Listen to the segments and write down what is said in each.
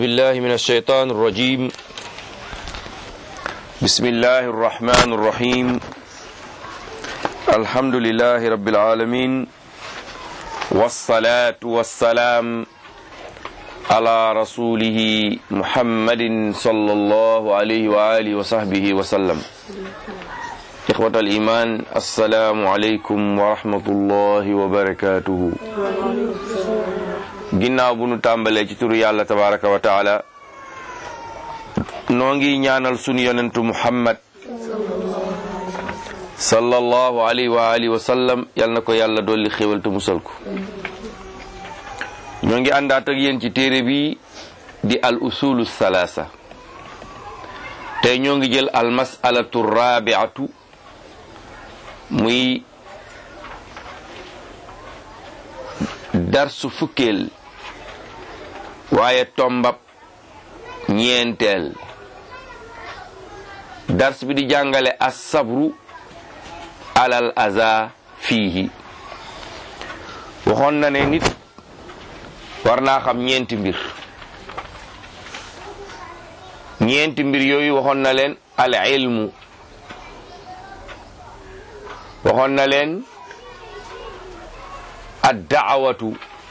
بالله من الشيطان الرجيم بسم الله الرحمن الرحيم الحمد لله رب العالمين والصلاة والسلام على رسوله محمد صلى الله عليه وآله وصحبه وسلم إخوة الإيمان السلام عليكم ورحمة الله وبركاته ginnaaw bu nu tàmbalee ci turu yàlla tabaraka wa taala noo ngi ñaanal sunu yonentu muhammad sallallahu alayhi wa alihi wa sallam yal na ko yàlla dolli xéwal te musal ko ñoo ngi àndaat ak yéen ci téere bi di al usulu salaasa tey ñoo ngi jël al masalatu rabi'atu muy darsu fukkeel waaye tombab ñeenteel dars bi di jàngale as-sabru alal aza fiihi waxoon na ne nit war naa xam ñeenti mbir yooyu waxoon na leen al ilmu waxoon na leen ad daawatu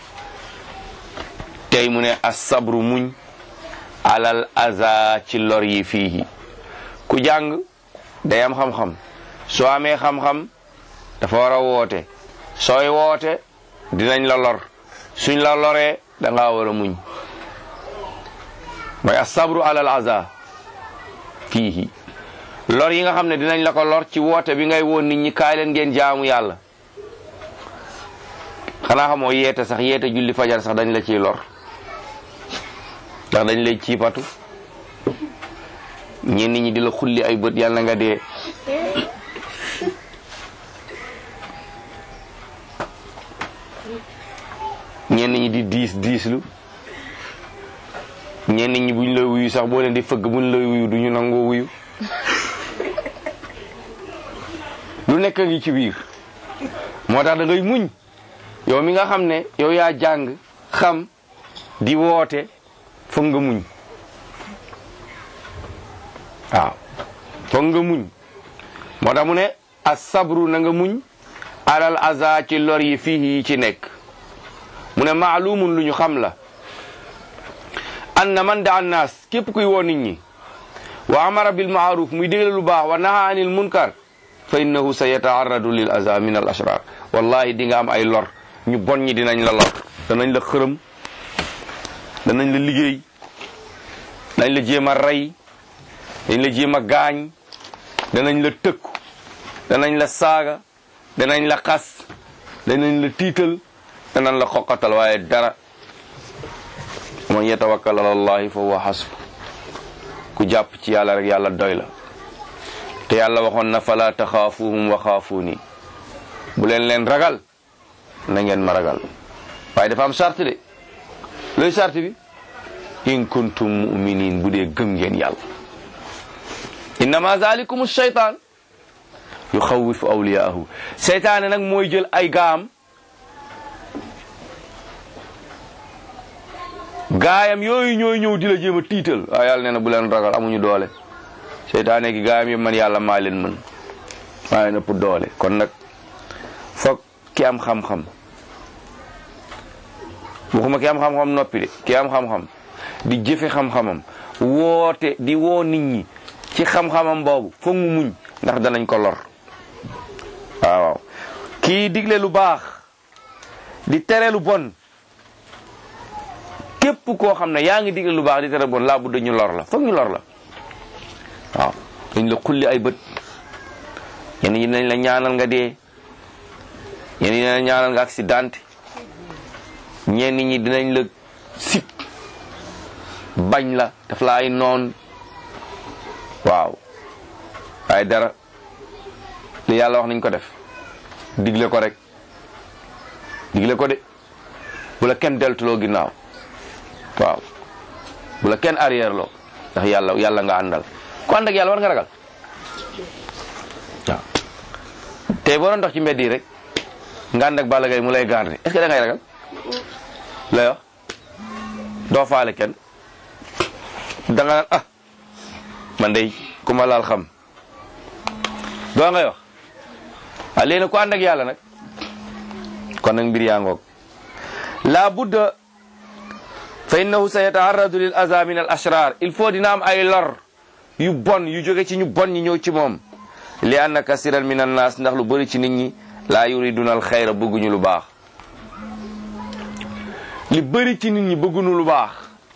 tey mu ne as-sabru muñ alal aza ci lor yi fii ku jàng day am xam-xam soo amee xam-xam dafa war a woote sooy woote dinañ la lor suñ la loree da ngaa war a muñ mooy as-sabru alal aza fii lor yi nga xam ne dinañ la ko lor ci woote bi ngay woon nit ñi kaay leen ngeen jaamu yàlla xanaa xamoo yeete sax yeete julli fajar sax dañ la ciy lor ndax dañ lay ciipatu ñenn ñi di la xulli ay bët yàlla nga dee ñenn ñi di diislu ñenn ñi buñ la wuyu sax boo leen di fëgg buñ la wuyu duñu nangoo wuyu lu nekk ngi ci biir moo tax da ngay muñ yow mi nga xam ne yow yaa jàng xam di woote foog nga muñ waaw foog nga muñ moo tax mu ne as-sabru na nga muñ alal aza ci lor yi fii yi ci nekk mu ne maalumun lu ñu xam la anna man da annaas képp kuy woo nit ñi wa amara bil maaruf muy dégle lu baax wa naha anil munkar fa innahu sa yataarradu lil aza min al ashrar wallahi di nga am ay lor ñu bon ñi dinañ la lor danañ la xërëm danañ la liggéey danañ la jéem a rey dañ la jéem a gaañ danañ la tëkku danañ la saaga danañ la xas danañ la tiital danañ la xoqatal waaye dara man yatawakkal ala allahi fa huwa hasbu ku jàpp ci yàlla rek yàlla doy la te yàlla waxoon na fala taxaafuhum wa xaafuuni bu leen ragal na ngeen ma ragal waaye dafa am charte de looy charte bi in kuntum mu'minin bu dee gëm ngeen yàlla innama zalikum ash-shaytan yuxawwifu awliyaahu seytaane nag mooy jël ay gaayam yooyu ñooy ñëw di la jéem a tiital waaye yàlla nee na bu leen ragal amuñu doole seytaane gi gaayam yëpp man yàlla maa leen mën maa leen ëpp doole kon nag foog ki am xam-xam waxuma ki am xam-xam noppi de ki am xam-xam di jëfe xam-xamam woote di woo nit ñi ci xam-xamam boobu foog mu muñ ndax danañ ko lor waaw kii digle lu baax di tere lu bon képp koo xam ne yaa ngi digle lu baax di tere bon laa bu dañu lor la foog ñu lor la waaw dañ la xulli ay bët ñenn ñi dinañ la ñaanal nga dee ñenn ñi dinañ la ñaanal nga accident ñenn ñi dinañ la sip bañ la daf la ay noon waaw waaye dara li yàlla wax nañ ko def digle ko rek digle ko de bu la kenn deltuloo ginnaaw waaw bu la kenn arrière loo ndax yàlla nga àndal ku ànd ak yàlla war nga ragal waaw tey boo doon dox ci mbedd yi rek nga ànd ak Balla Gaye mu lay garder est-ce que da ngay ragal lay wax doo faale kenn da nga naan man day ku ma laal xam doo ngay wax léegi nag ku ànd ak yàlla nag kon nag mbir yaa ngoog la budda fa innahu sa yataarradu lil aza min al ashrar il faut dina am ay lor yu bon yu jóge ci ñu bon ñi ñëw ci moom li anna kasiran min an nas ndax lu bëri ci nit ñi laa yuriduna al xayra bëgguñu lu baax li bëri ci nit ñi bëgguñu lu baax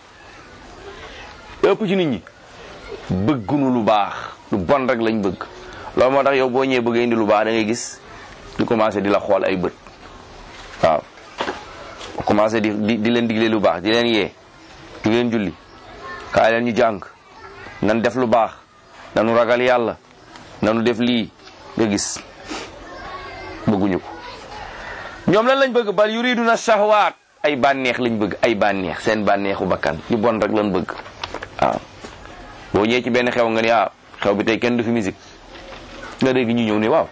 ëpp ci nit ñi bëgguñu lu baax lu bon rek lañ bëgg loolu moo tax yow boo ñëwee bëgg indi lu baax da ngay gis di commencé di la xool ay bët waaw commencé di leen digle lu baax di leen yee di leen julli kaay leen ñu jàng nan def lu baax nanu ragal yàlla nanu def lii nga gis bëgguñu ko ñoom lan lañ bëgg bal yuriduna shahwaat ay bànneex lañ bëgg ay bànneex seen bànneexu bakkan ñu bon rek lañ bëgg waaw boo ñëwee ci benn xew nga ni xew bi tey kenn du fi musique nga dégg ñu ñëw ne waaw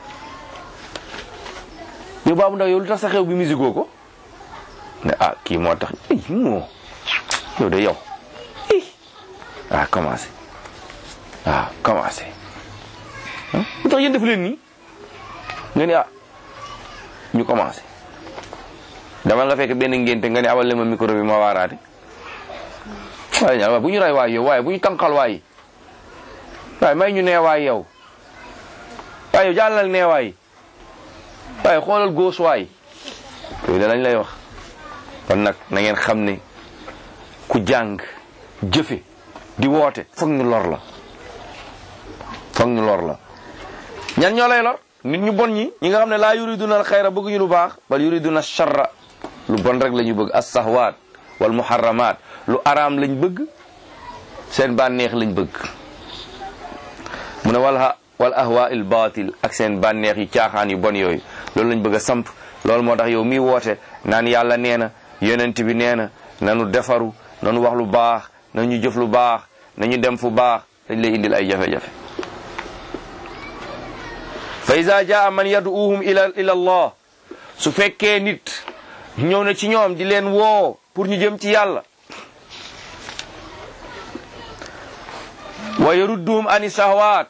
yow baabu ndaw yow lu tax sa xew bi musique goo ko ne kii moo tax yow de yow commencé lu tax yéen def leen nii nga ni ñu commencé dama nga fekk benn ngénte nga ni awal le ma micro bi ma waaraate waaye bu ñu ray waay yow waaye bu ñu tànqal waay may ñu nee waay yow waaye yow jàllal nee waay waaye xoolal góos waay yooyu da lañ lay wax kon nag na ngeen xam ne ku jàng jëfe di woote foog ñu lor la ñan ñoo lay lor nit ñu bon ñi nga xam ne laa yuriduna al xayra bëgguñu lu baax bal yuriduna sharra lu bon rek la ñu bëgg as sahwaat wal muharramat lu araam lañ bëgg seen bànneex lañ bëgg mu ne wal ahwa il batil ak seen bànneex yi caaxaan yu bon yooyu loolu lañ bëgg a samp loolu moo tax yow miy woote naan yàlla nee na yonent bi nee na nanu defaru nanu wax lu baax nañu jëf lu baax nañu dem fu baax dañ lay indil ay jafe-jafe fa iza jaa man yad'uuhum ila allah su fekkee nit ñëw na ci ñoom di leen woo pour ñu jëm ci yàlla wa yarudduhum ani shahwaat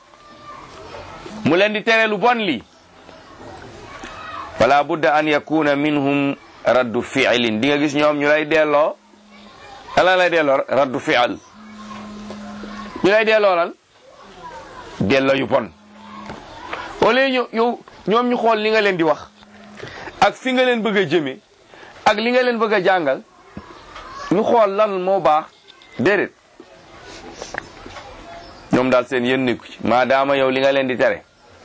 mu leen di tere lu bon li fala budda an yakuna minhum raddu fi'lin di nga gis ñoom ñu lay delloo ala lay delloo raddu fi'l ñu lay delloo lan delloo yu bon wala yow ñoom ñu xool li nga leen di wax ak fi nga leen bëgg a jëme ak li nga leen bëgg a jàngal ñu xool lan moo baax déedéet ñoom daal seen yéen nekku ci maadaama yow li nga leen di tere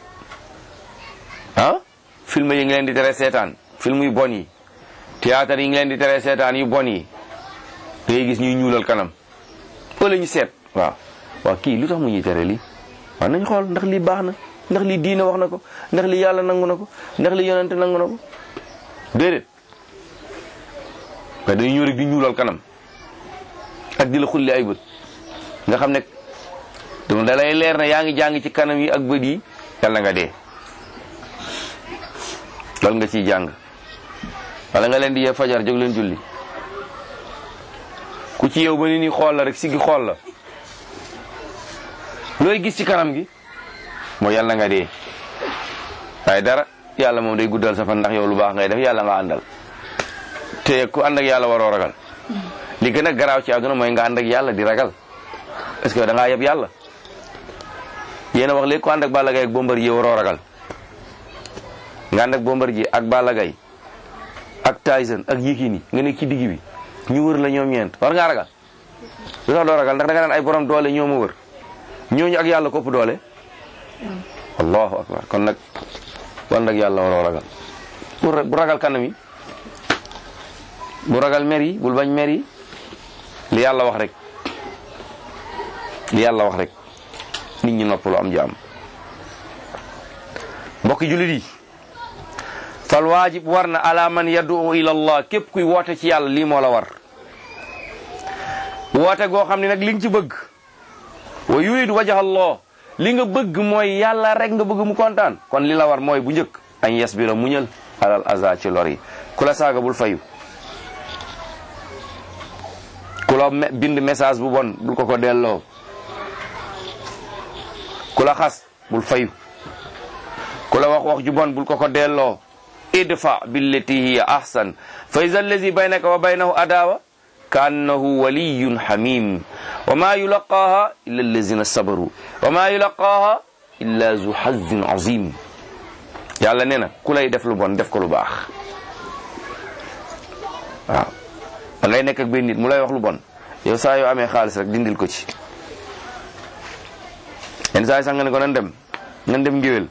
film yi nga leen di tere seetaan film yu bon yi théâtre yi nga leen di tere seetaan yu bon yi da ngay gis ñuy ñuulal kanam wala ñu seet waaw kii lu tax mu ñuy tere lii waaw nañ xool ndax lii baax na ndax lii diina wax na ko ndax lii yàlla nangu na ko ndax lii yonente nangu na ko déedéet nga dañu ñëw rek di ñuulal kanam ak di la xulli ay bët nga xam ne dama da lay leer na yaa ngi jàng ci kanam yi ak bët yi yàlla nga dee loolu nga ciy jàng wala nga leen di yee fajar jóg leen julli ku ci yow ba ni ni xool la rek siggi xool la looy gis ci kanam gi mooy yàlla nga dee waaye dara yàlla moom day guddal sa fan ndax yow lu baax ngay def yàlla nga àndal te ku ànd ak yàlla waroo ragal li gën a garaaw ci àdduna mooy nga ànd ak yàlla di ragal est-ce que da ngaa yeb yàlla yéen a wax léegi ku ànd ak Balla Gaye ak Bombardier waroo ragal nga ànd ak Bombardier ak Balla Gaye ak Tyson ak Yékini nga nekk ci digg bi ñu wër la ñoom ñeent war ngaa ragal lu tax doo ragal ndax da nga naan ay borom doole ñoo ma wër ñooñu ak yàlla kopp doole allahu akbar kon nag wan nag yàlla waroo ragal bu ragal kanam yi bu ragal mer yi bul bañ mer yi li yàlla wax rek nit ñi noppalu am jaam mbokki jullit yi fal waajib war na ala man yad'u ila allah képp kuy woote ci yàlla lii moo la war woote goo xam ne nag li nga ci bëgg wa yuridu wajha allah li nga bëgg mooy yàlla rek nga bëgg mu kontaan kon li la war mooy bu njëkk an yasbira muñal alal aza ci lor yi ku la saaga bul fayu ku la bind message bu bon bul ko delloo, ku la xas bul fayu, ku la wax ju bon bul ko delloo. idfa billati hiya ahsan fa iza allazi baynaka wa baynahu adawa ka annahu waliyyun hamim wa ma yulaqaha illa allazina sabaru wa ma yulaqaha illa zu hazzin azim. yàlla nee na ku lay def lu bon def ko lu baax. waaw da ngay nekk ak benn nit mu lay wax lu bon, yow saa yoo amee xaalis rek dindil ko ci. yenn saa yi sax nga ne ko nan dem ngéwél,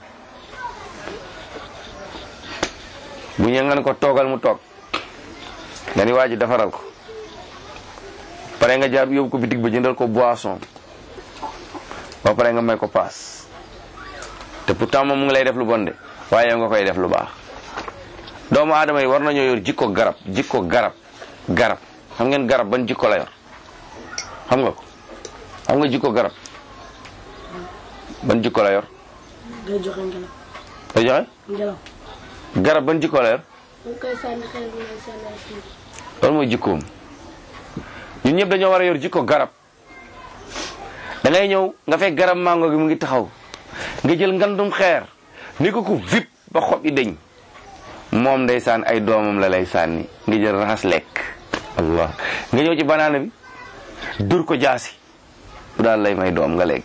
bu ñëwee nga ne ko toogal mu toog, nga ni waa ji defaral ko, pare nga jaar yóbbu ko bitig ba jëndal ko boisson, ba pare nga may ko paas. te pourtant moom mu ngi lay def lu bon de, waaye yow nga koy def lu baax. doomu aadama yi war nañoo yor jikko garab. xam ngeen garab ban jikko la yor? xam nga ko? xam nga jikko garab ban jikko la yor? day joxe ngelaw. day joxe ngelaw. garab ban jikko la yor? loolu mooy jikkoom. ñun ñëpp dañoo war a yor jikko garab. da ngay ñëw nga fekk garab mango gi mu ngi taxaw, nga jël ngandum xeer ni ko vip ba xob yi deñ, moom ndeysaan ay doomam la lay sànni, nga jël raxas lekk. allah nga ñëw ci banaana bi dur ko jaasi, bu daal lay may doom nga lekk.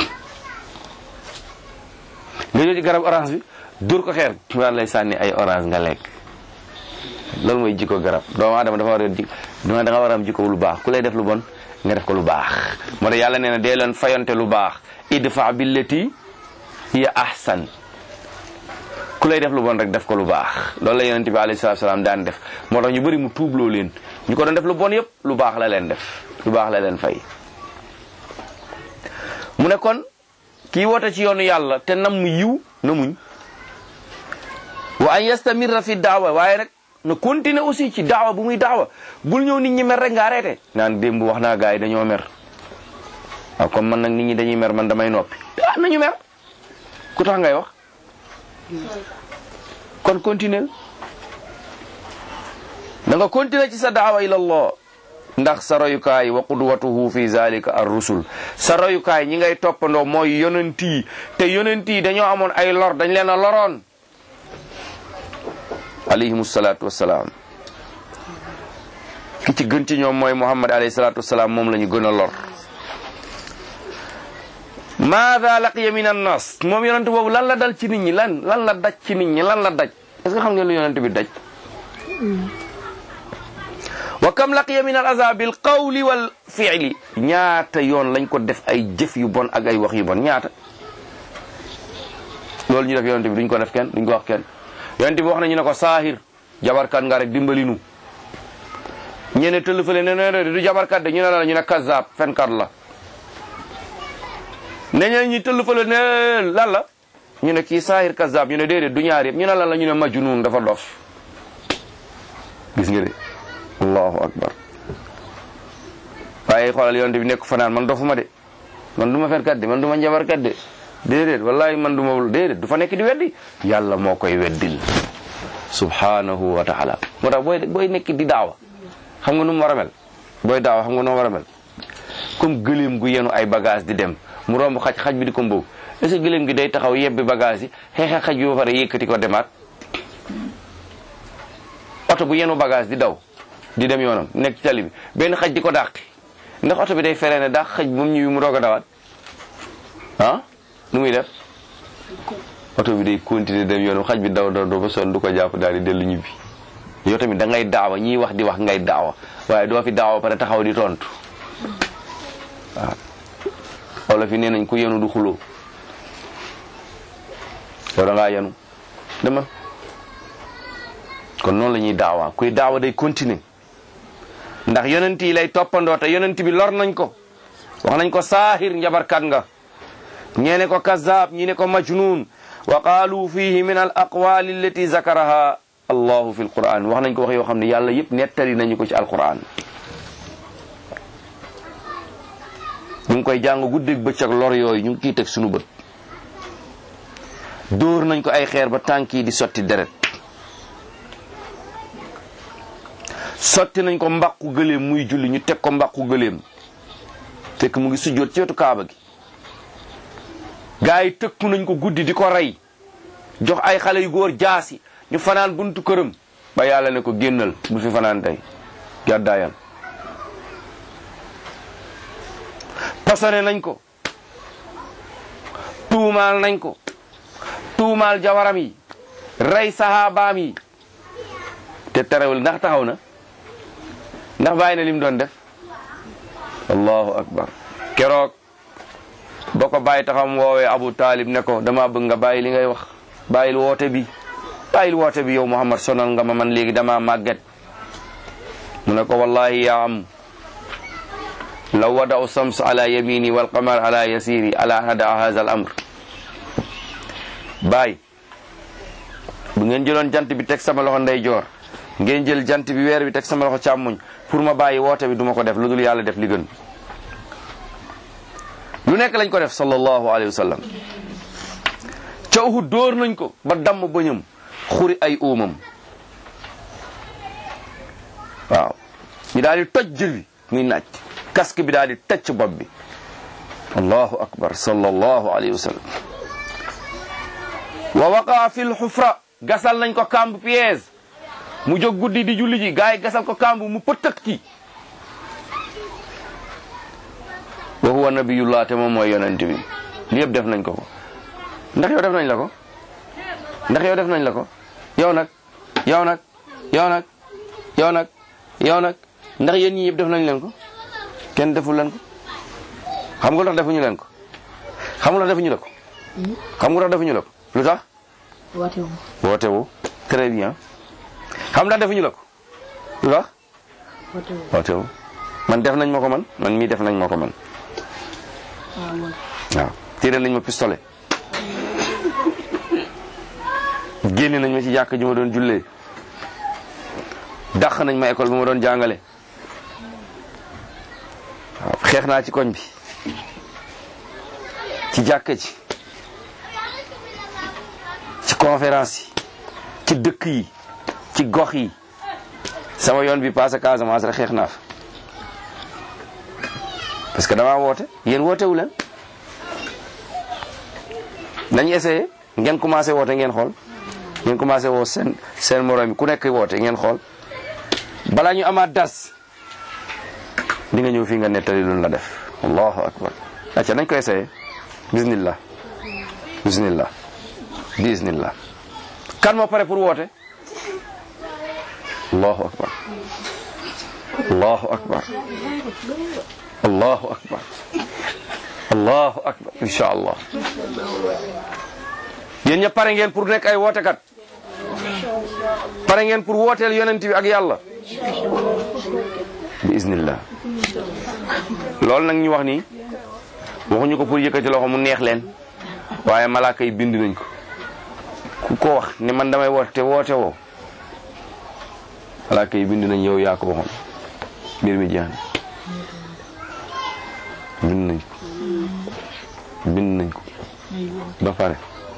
nga ñëw ci garab orange bi dur ko xeer, bu daal lay sànni ay orange nga lekk. loolu mooy jikko garab. doomu aadama dafa war a da nga war a am jikko lu baax. ku lay def lu bon nga def ko lu baax. moo tax yàlla nee na dee leen fayonte lu baax. idfa billati hiya ahsan. ku lay def lu bon rek def ko lu baax. loolu la yonent bi alayhi salaatu salaam daan def. moo tax ñu bëri mu tuubloo leen, ñu ko doon def lu bon yëpp lu baax la leen def, lu baax la leen fay. mu ne kon kii woote ci yoonu yàlla te nam mu yiw na muñ. wa an yastamirra fi daawa, waaye nag na continuer aussi ci daawa bu muy daawa. bul ñëw nit ñi mer rek nga arrêté naan démb wax naa gars yi dañoo mer, waaw comme man nag nit ñi dañuy mer man damay noppi. nañu mer, ku tax ngay wax? kon continuer, da nga continuer ci sa daawa ila Allah, ndax sa royukaay wa qudwatuhu fi zalika ar-rusul. sa royukaay ñi ngay toppandoo mooy yonent yi, te yonent yi dañoo amoon ay lor, dañ leen a loroon alayhimu salaatu wassalaam. ki ci gën ci ñoom mooy Muhammad alayhi salaatu wassalaam, moom la ñu gën a lor. maada laqiya min annas, moom yonent boobu lan la dal ci nit ñi, lan la daj ci nit ñi, lan la daj? est-ce que xam ngeen lu yonent bi daj? wa kam laqiya min al aza bil qawli wal fi'li, ñaata yoon lañ ko def ay jëf yu bon ak ay wax yu bon, ñaata. loolu ñu def yonent bi duñ ko def kenn, duñ ko wax kenn. yonent bi wax na ñu ne ko saahir, jabarkat nga rek dimbali nu. ñene tëll fële ne du jabarkat de, ñu ne la ñu ne kazaab, fenkat la. ne ñi tëll fële ne lan la, ñu ne kii saahir kazaab, ñu ne déedéet du ñaar yëpp, ñu ne lan la, ñu ne majnun, dafa dof. gis nga de, allahu akbar. waaye xoolal yonent bi nekk fanaan man dofuma de, man du ma fenkat de, man du ma jabarkat de, déedéet wallahi man du ma, déedéet du fa nekk di weddi, yàlla moo koy weddil subhanahu wa taala. moo tax booy nekk di daawa, xam nga nu mu war a mel? booy daawa xam nga nu mu war a mel? comme gëléem gu yenu ay bagage di dem, mu romb xaj bi di ko mbow. est-ce que gëléem gi day taxaw yebbi bagage yi xeexe xaj bi ba pare yëkkati ko demaat? oto bu yenu bagage di daw di dem yoonam nekk ci tali bi, benn xaj di ko dàqi, ndax oto bi day feree ne dàq xaj bi moom ñëwi mu doog a dawaat? ah nu muy def? oto bi day continuer dem yoonam, xaj bi daw ba sonn du ko jàpp daal di dellu ñibbi. yow tamit da ngay daawa, ñiy wax di wax ngay daawa, waaye doo fi daawa pare taxaw di tontu. waaw wala fi nee nañ ku yenu du xuloo. yow da ngaa yenu demal. kon noonu la ñuy daawa, kuy daawa day continuer, ndax yonent yi lay toppandoo, te yonent bi lor nañ ko, wax nañ ko saahir, njabarkat nga, ñeene ko kazaab, ñi ne ko majnun, wa qaalu fihi min al aqwali allati zakaraha allahu fi alquran. wax nañ ko wax yoo xam ne yàlla yëpp nettali nañu ko ci alquran. ñu ngi koy jàng guddeeg bëccëg, lor yooyu ñu ngi ciy teg suñu bët. dóor nañ ko ay xeer ba tànk yi di sotti deret. sotti nañ ko mbaqu gëléem muy julli ñu teg ko mbaqu gëléem fekk mu ngi sujjóot ci wetu kaaba gi. gaa yi tëkku nañ ko guddi di ko rey jox ay xale yu góor jaasi ñu fanaan buntu këram ba yàlla ne ko génnal bu fi fanaan tey gàddaayal. posone nañ ko, tuumaal nañ ko, tuumaal jawaram yi, rey sahabaam yi, te terewul ndax taxaw na, ndax bàyyi na lim doon def. allahu akbar. keroog boo ko bàyyi taxam woowee Abu Talib ne ko dama bëgg nga bàyyi li ngay wax, bàyyil woote bi yow Muhammad, sonal nga ma, man léegi dama màgget. mu ne ko wallahi yaa am law wada'u sams ala yamini wal qamar ala yasiri ala hada hadha al amr. baay bu ngeen jëloon jant bi teg sama loxo ndeyjoor, ngeen jël jant bi weer bi teg sama loxo càmmoñ, pour ma bàyyi woote bi duma ko def lu dul yàlla def li gën. lu nekk lañ ko def sallallahu alayhi wa sallam. ca Uhud dóor nañ ko ba damm bëñam, xuri ay uumam. waaw ñu daal di toj jël bi muy naaj, casque bi daal di tëj bopp bi. allahu akbar sallallahu alayhi wa sallam. wa waqa fi lxufra, gasal nañ ko kamb piège, mu jóg guddi di julli ji, gaa yi gasal ko kamb mu pëtëk ci. wa huwa nabiyullah, te moom mooy yonent bi. li yëpp def nañ ko ko. ndax yow def nañ la ko? ndax yow def nañ la ko? yow nag yow nag yow nag yow nag yow nag ndax yéen ñi yëpp def nañ leen ko? kenn deful leen ko. xam nga lu tax defuñu leen ko? xam nga lu tax defuñu la ko? xam nga lu tax defuñu la ko? lu tax? woote wu. très bien. xam nga defuñu la ko? lu tax? woote wu. man def nañ ma ko man mii def nañ ma ko man. waaw tiré nañ ma pistolet. génne nañ ma ci jàkk ji ma doon jullee. dàq nañ ma école bi ma doon jàngale. waaw xeex naa ci koñ bi, ci jàkka ji, ci conférence yi, ci dëkk yi, ci gox yi. sama yoon bi passé Casamance rek xeex naa fa, parce que damaa woote, yéen woote wu leen. nañ essayé, ngeen commencé woote ngeen xool, ngeen commencé woo seen morom yi ku nekk woote ngeen xool. balaa ñu amaat das di nga ñëw fii nga nettali lu la def. allahu akbar. acca nañ ko essayé. bismillah bismillah bismillah. kan moo pare pour woote? allahu akbar allahu akbar allahu akbar allahu akbar. insha allah yéen ñëpp pare ngeen pour nekk ay wootekat? pare ngeen pour wooteel yonent bi ak yàlla? bi iznillah. loolu nag ñu wax nii waxuñu ko pour yëkkati loxo mu neex leen, waaye malaaka yi bind nañ ko. ku ko wax ne man damay woote te woote woo, malaaka yi bind nañ yow yaa ko waxoon. mbir mi jeex na. bind nañ ko bind nañ ko ba pare.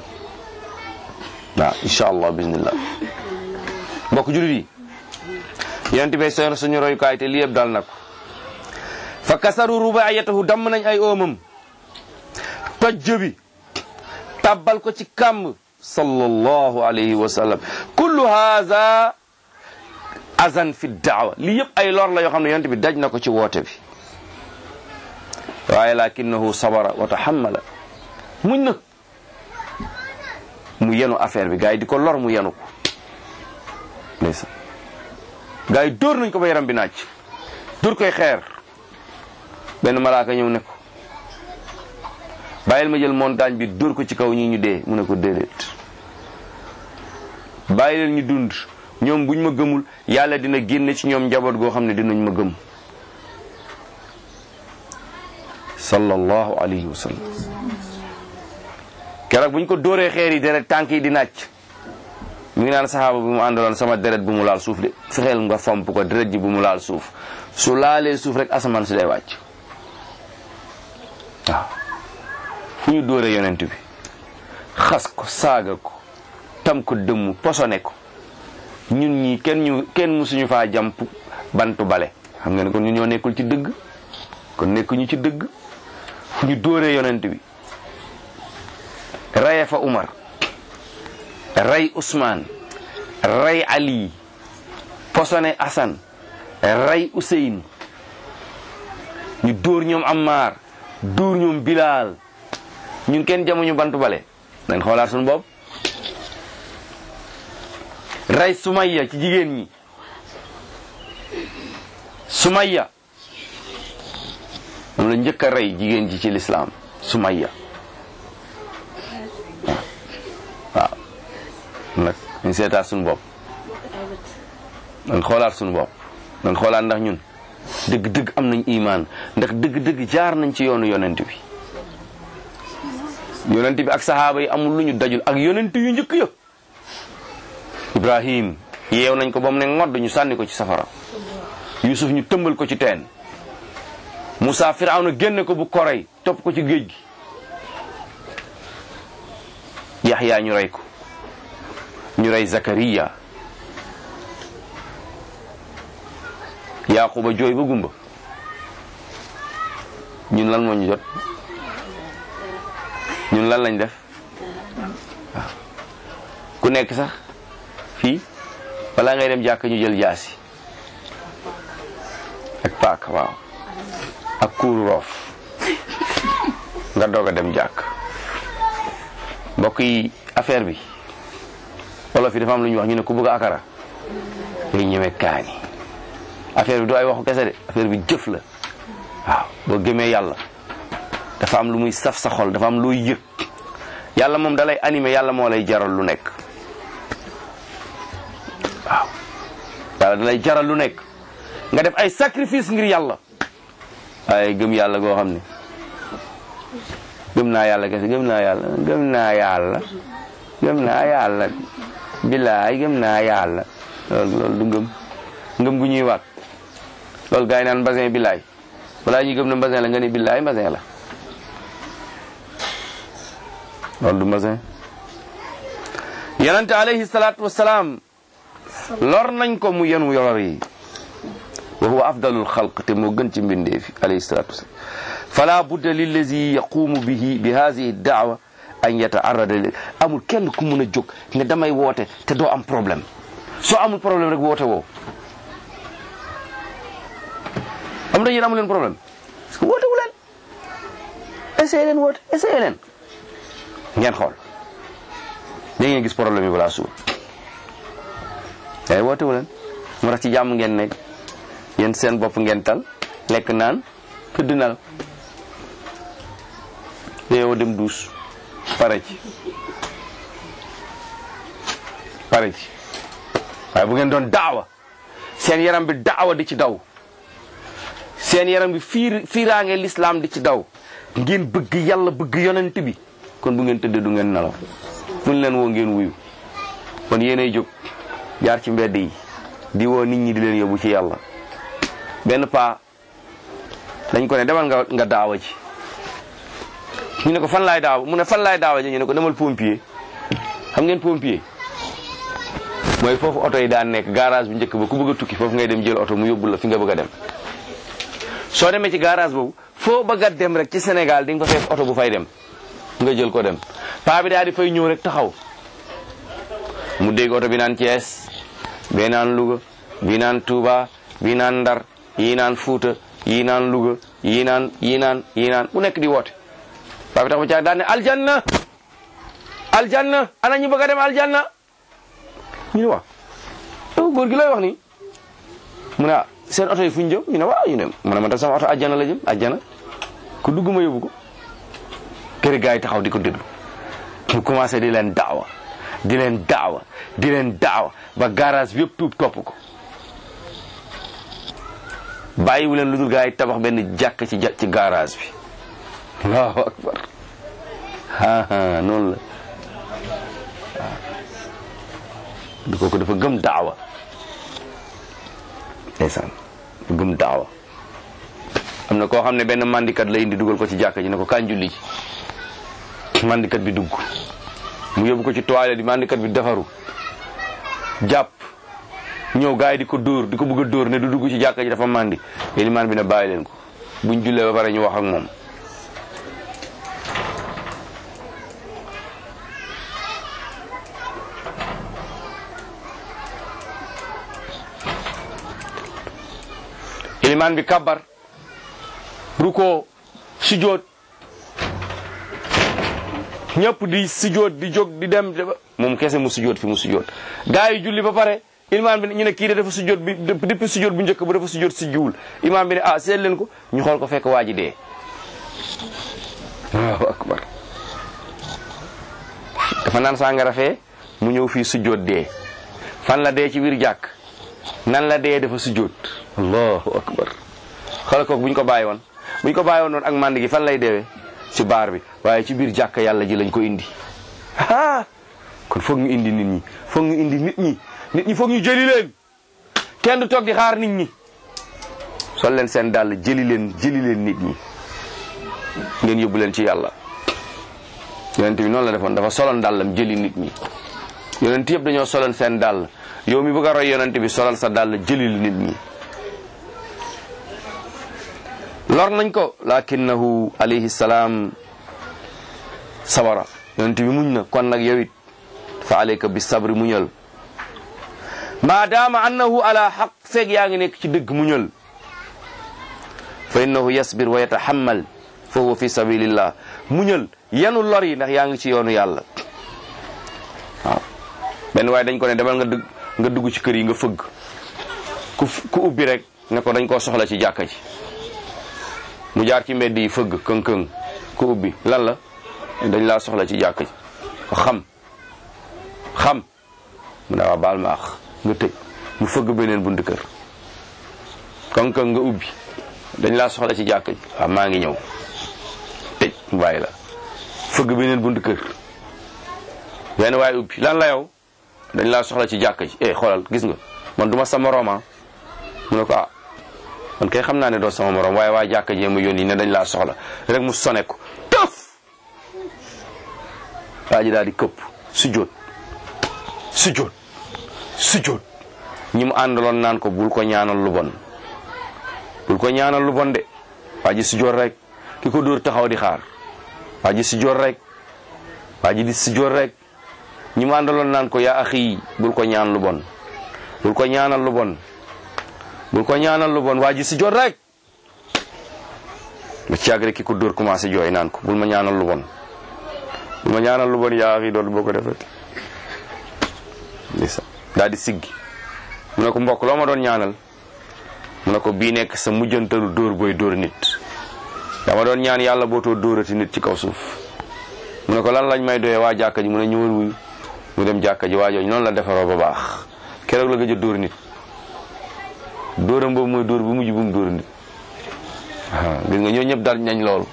waaw incha allah bismillah. mbokk jullit yi, yonent bi suñu royukaay te lii yëpp dal na ko. fa kasaru rubaayatahu, damm nañ ay oomam, toj jëbi, tabbal ko ci kàmb. sallallahu alayhi wa sallam. kullu haza azan fi daawa. lii yëpp ay lor la yoo xam ne yonent bi daj na ko ci woote bi. waaye lakinnahu sabara wa tahammala, muñ na, mu yenu affaire bi. gaa yi di ko lor mu yenu ko. ndeysaan gaa yi dóor nañ ko ba yaram bi naaj, dóor koy xeer. benn malaaka ñëw ne ko bàyyil ma jël montagne bi dóor ko ci kaw ñi ñu dee. mu ne ko déedéet, bàyyi leen ñu dund, ñoom buñ ma gëmul yàlla dina génne ci ñoom njaboot goo xam ne dinañ ma gëm. sallallahu alayhi wa sallam. keroog buñ ko dóoree xeer yi deret tànk yi di nàcc, mi ngi naan saxaaba bi mu àndaloon sama deret bu mu laal suuf de, fexeel nga fomp ko, deret ji bu mu laal suuf. su laalee suuf rek asamaan si day wàcc. waaw fu ñu dóoree yonent bi, xas ko, saaga ko, tam ko dëmm, posone ko, ñun ñi kenn musuñu faa jam bantu bale. xam ngeen kon ñu ñoo nekkul ci dëgg, kon nekkuñu ci dëgg. fu ñu dóoree yonent bi raye fa Umar, ray Ousmane, ray Ali, posone Hassan, ray Ousseynou, ñu dóor ñoom Ammar, dóor ñoom Bilal, ñun kenn jamuñu bantu bale. nañ xoolaat suñu bopp. ray Sumayya ci jigéen ñi, Sumayya moom la njëkk a rey jigéen ji ci lislaam, Sumayya. waaw nag ñu seetaat suñu bopp, nañ xoolaat suñu bopp, nañ xoolaat ndax ñun dëgg-dëgg am nañ imaan, ndax dëgg-dëgg jaar nañ ci yoonu yonent bi. yonent bi ak sahaaba yi amul lu ñu dajul ak yonent yu njëkk ya. Ibrahim yeew nañ ko ba mu ne ngodd ñu sànni ko ci safara. Yusuf ñu tëmbal ko ci teen. Musa Firawna génne ko bu korey topp ko ci géej gi. Yaxya ñu rey ko, ñu rey Zakariya. Yaquba jooy ba gumba. ñun lan moo ñu jot? ñun lan lañ def? waaw ku nekk sax fii balaa ngay dem jàkk ñu jël jaasi ak paak, waaw, ak kuuru roof nga doog a dem jàkk. mbokk yi affaire bi wolof yi dafa am lu ñuy wax, ñu ne ku bëgg akara day ñeme kaani. affaire bi du ay waxu kese de, affaire bi jëf la. waaw boo gëmee yàlla dafa am lu muy saf sa xol, dafa am looy yëg. yàlla moom dalay animé, yàlla moo lay jaral lu nekk. waaw yàlla dalay jaral lu nekk, nga def ay sacrifice ngir yàlla. ay gëm yàlla goo xam ne gëm naa yàlla kese, gëm naa yàlla, gëm naa yàlla, gëm naa yàlla, billaay gëm naa yàlla. loolu du ngëm. ngëm gu ñuy waat loolu gars yi naan mbasin billaay, balaa ñuy gëm na mbasin la nga ne billaay mbasin la. loolu du mbasin. yonente alayhi salaatu wasalaam lor nañ ko mu yenu lor yi. wa huwa afdalul xalq, te moo gën ci mbindeefi alayhi salaatu wasalaam. fala budda lillazi yaqumu bi hadihi daawa an yataarrada li. amul kenn ku mun a jóg ne damay woote te doo am problème. soo amul problème rek woote woo. am na yéen amu leen problème parce que woote wu leen. essayé leen woote, essayé leen ngeen xool da ngeen gis problème yi balaa suur. waaye woote wu leen. moo tax ci jàmm ngeen nekk, yéen seen bopp ngeen tal, lekk naan tëdd nal. yow dem duus pare ci waaye bu ngeen doon daawa, seen yaram bi daawa di ci daw, seen yaram bi fiiraange l'islam di ci daw, ngeen bëgg yàlla bëgg yonent bi, kon bu ngeen tëddee du ngeen nelaw. fuñ leen woo ngeen wuyu. kon yéenay jóg jaar ci mbedd yi di woo nit ñi di leen yóbbu ci yàlla. benn paa dañ ko ne demal nga daawa ci. ñu ne ko fan laay daawa, mu ne fan laay daawa ji, ñu ne ko demal pompier. xam ngeen pompier mooy foofu oto yi daan nekk, garage bu njëkk ba ku bëgg a tukki foofu ngay dem jël oto mu yóbbu la fi nga bëgg a dem. soo demee ci garage boobu foo bëgg a dem rek ci Sénégal di nga fa fekk oto bu fay dem, nga jël ko dem. paa bi daal di fay ñëw rek taxaw, mu dégg oto bi naan Thiès, bee naan Louga, bii naan Touba, bii naan Ndar, yii naan Fuuta, yii naan Louga, yii naan bu nekk di woote. paa bi tax ba caag daal ne aljanna aljanna, ana ñu bëgg a dem aljanna. ñu ne waaw yow góor gi looy wax nii. mu ne seen oto yi fu ñu jëm, ñu ne waaw, ñu ne mu ne man tam sama oto àjjana la jëm, àjjana ku dugg ma yóbbu ko. kër gaa yi taxaw di ko déglu mu commencé di leen daawa ba garage bi yëpp tuub topp ko. bàyyiwu leen lu dul gaa yi tabax benn jàkk ci garage bi. allahu akbar. noonu la waaw. kooku dafa gëm daawa. ndeysaan gëm daawa. am na koo xam ne benn mandikat la indi dugal ko ci jàkka ji ne ko kañ julli ji. mandikat bi dugg mu yóbbu ko ci toilette bi, mandikat bi defaru jàpp ñëw gars yi di ko dóor di ko bëgg a dóor ne du dugg ci jàkka ji dafa màndi ilimaan bi ne bàyyi leen ko buñ jullee ba pare ñu wax ak moom. ilimaan bi kabbar ruko sujjóot ñëpp di sujjóot di jóg di dem moom kese mu sujjóot fi mu sujjóot gaa yi julli ba pare ilimaan bi ñu ne kii de dafa sujjóot bi depuis sujjóot bu njëkk ba dafa sujjóot si jiwul imaam bi ne ah seet leen ko ñu xool ko fekk waa ji dee. Allahu akbar dafa naan sàngara fee mu ñëw fii sujjóot dee fan la dee ci biir jàkk nan la dee dafa sujjóot. Allahu akbar xoolal kooku bu ñu ko bàyyi woon noonu ak mànd gi fan lay deewee ci baar bi waaye ci biir jàkka yàlla ji lañ ko indi. kon foog ñu indi nit ñi foog ñu indi nit ñi foog ñu jëli leen kenn du toog di xaar nit ñi sol leen seen dàll jëli leen nit ñi ngeen yóbbu leen ci yàlla. yonent bi noonu la defoon dafa soloon dàllam jëli nit ñi yonent yëpp dañoo soloon seen dàll yow mi bëgg a roy yonent bi solal sa dàll jëlil nit ñi. lor nañ ko lakinnahu alayhi salaam sabara yonent bi muñ na kon nag yow it fa alayka bi sabri muñal maadaama annahu ala xaq feeg yaa ngi nekk ci dëgg muñal fa innahu yasbir wa yatahammal fa huwa fi sabilillah muñal yanu lor yi ndax yaa ngi ci yoonu yàlla. waaw benn waaye dañ ko ne demal nga dugg ci kër yi nga fëgg ku ubbi rek ne ko dañ koo soxla ci jàkka ji mu jaar ci mbedd yi fëgg këng-këng ku ubbi lan la dañ laa soxla ci jàkka ji xam mu ne waa baal ma ax nga tëj mu fëgg beneen buntu kër këng-këng nga ubbi dañ laa soxla ci jàkka ji waaw maa ngi ñëw tëj mu bàyyi la fëgg beneen buntu kër benn waaye ubbi lan la yow dañ laa soxla ci jàkka ji xoolal gis nga man duma sa moroom mu ne ko man kay xam naa ne doo sama morom waaye waa jàkka ji mu yónni ne dañ laa soxla rek mu sone ko tëf waa ji daal di këpp sujjóot ñi mu àndaloon naan ko bul ko ñaanal lu bon de waa ji sujjóot rek ki ko dóor taxaw di xaar waa ji sujjóot rek ñi mu àndaloon naan ko yaa axi bul ko ñaan lu bon bul ko ñaanal lu bon waa ji sujjóot rek ba ci yàgg rek ki ko dóor commencé jooy naan ko bul ma ñaanal lu bon yaa axi doon boo ko defee daal di siggi mu ne ko mbokk loo ma doon ñaanal mu ne ko bii nekk sa mujjantalu dóor booy dóor nit dama doon ñaan yàlla bootoo dóorati nit ci kaw suuf mu ne ko lan lañ may doyee waa jàkka ji mu ne ñëwal wuyu mu dem jàkka ji waa jooju noonu la defaroo ba baax keroog la gëj a dóor nit dóoram boobu mooy dóor bu mujj bu mu dóor nit gis nga ñoo ñëpp dal nañ loolu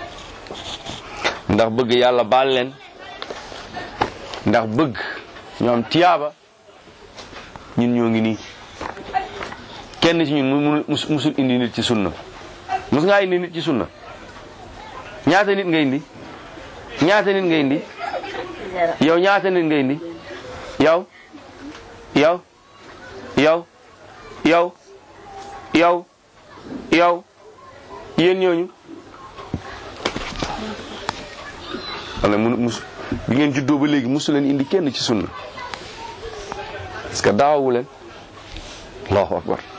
ndax bëgg yàlla baal leen ndax bëgg ñoom tiyaaba ñun ñoo ngi nii kenn ci ñun musul indi nit ci sunna mus ngaa indi nit ci sunna ñaata nit nga indi yow ñaata nit nga indi yow yéen ñooñu wala bi ngeen juddoo ba léegi musu leen indi kenn ci sunna parce que daawawu leen. allahu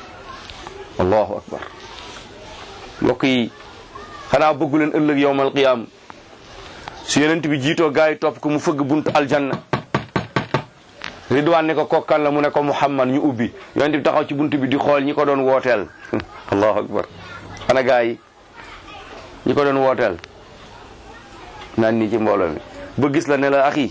akbar mbokk yi xanaa bëggu leen ëllëg yowmal qiyaam su yonent bi jiitoo gaa yi topp ko mu fëgg buntu aljanna ridwaan ne ko kokkan la mu ne ko muhammad ñu ubbi yonent bi taxaw ci buntu bi di xool ñi ko doon wooteel allahu akbar xana gaa yi ñi ko doon wooteel naan nii ci mbooloo mi ba gis la ne la axi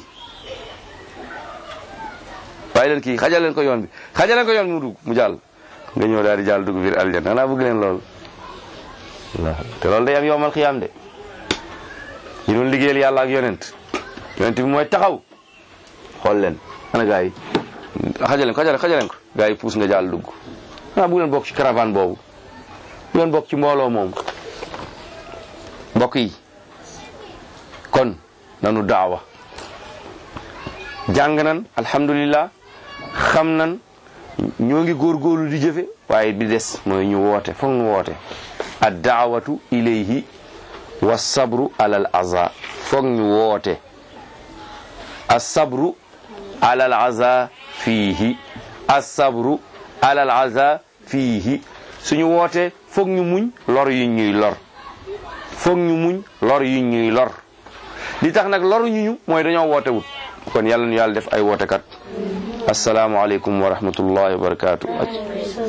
bàyyi leen kii xajal leen ko yoon bi mu dugg mu jàll nga ñëw daal di jàll dugg biir aljanna xanaa bëgg leen loolu te loolu day am yowmal xiyaam de ñu doon liggéeyal yàlla ak yonent bi mooy taxaw xool leen ana gaa yi xajaleen ko gaa yi puus nga jàll dugg xanaa bëgg leen bokk ci caravane boobu bu leen bokk ci mbooloo moom mbokk yi kon nanu daawa jàng nan alhamdulillah xam nan ñoo ngi góorgóorlu di jëfe waaye bi des mooy ñu woote foog ñu woote ad daawatu ilayhi wa sabru alal aza foog ñu woote as-sabru alal aza fiihi as-sabru alal aza fiihi suñu woote foog ñu muñ lor yi ñuy lor foog ñu muñ lor yi ñuy lor li tax nag loru ñu mooy dañoo woote wut kon yàlla ñu yàlla def ay wootekat assalaamu aleykum wa rahmatullahi wa barakatuh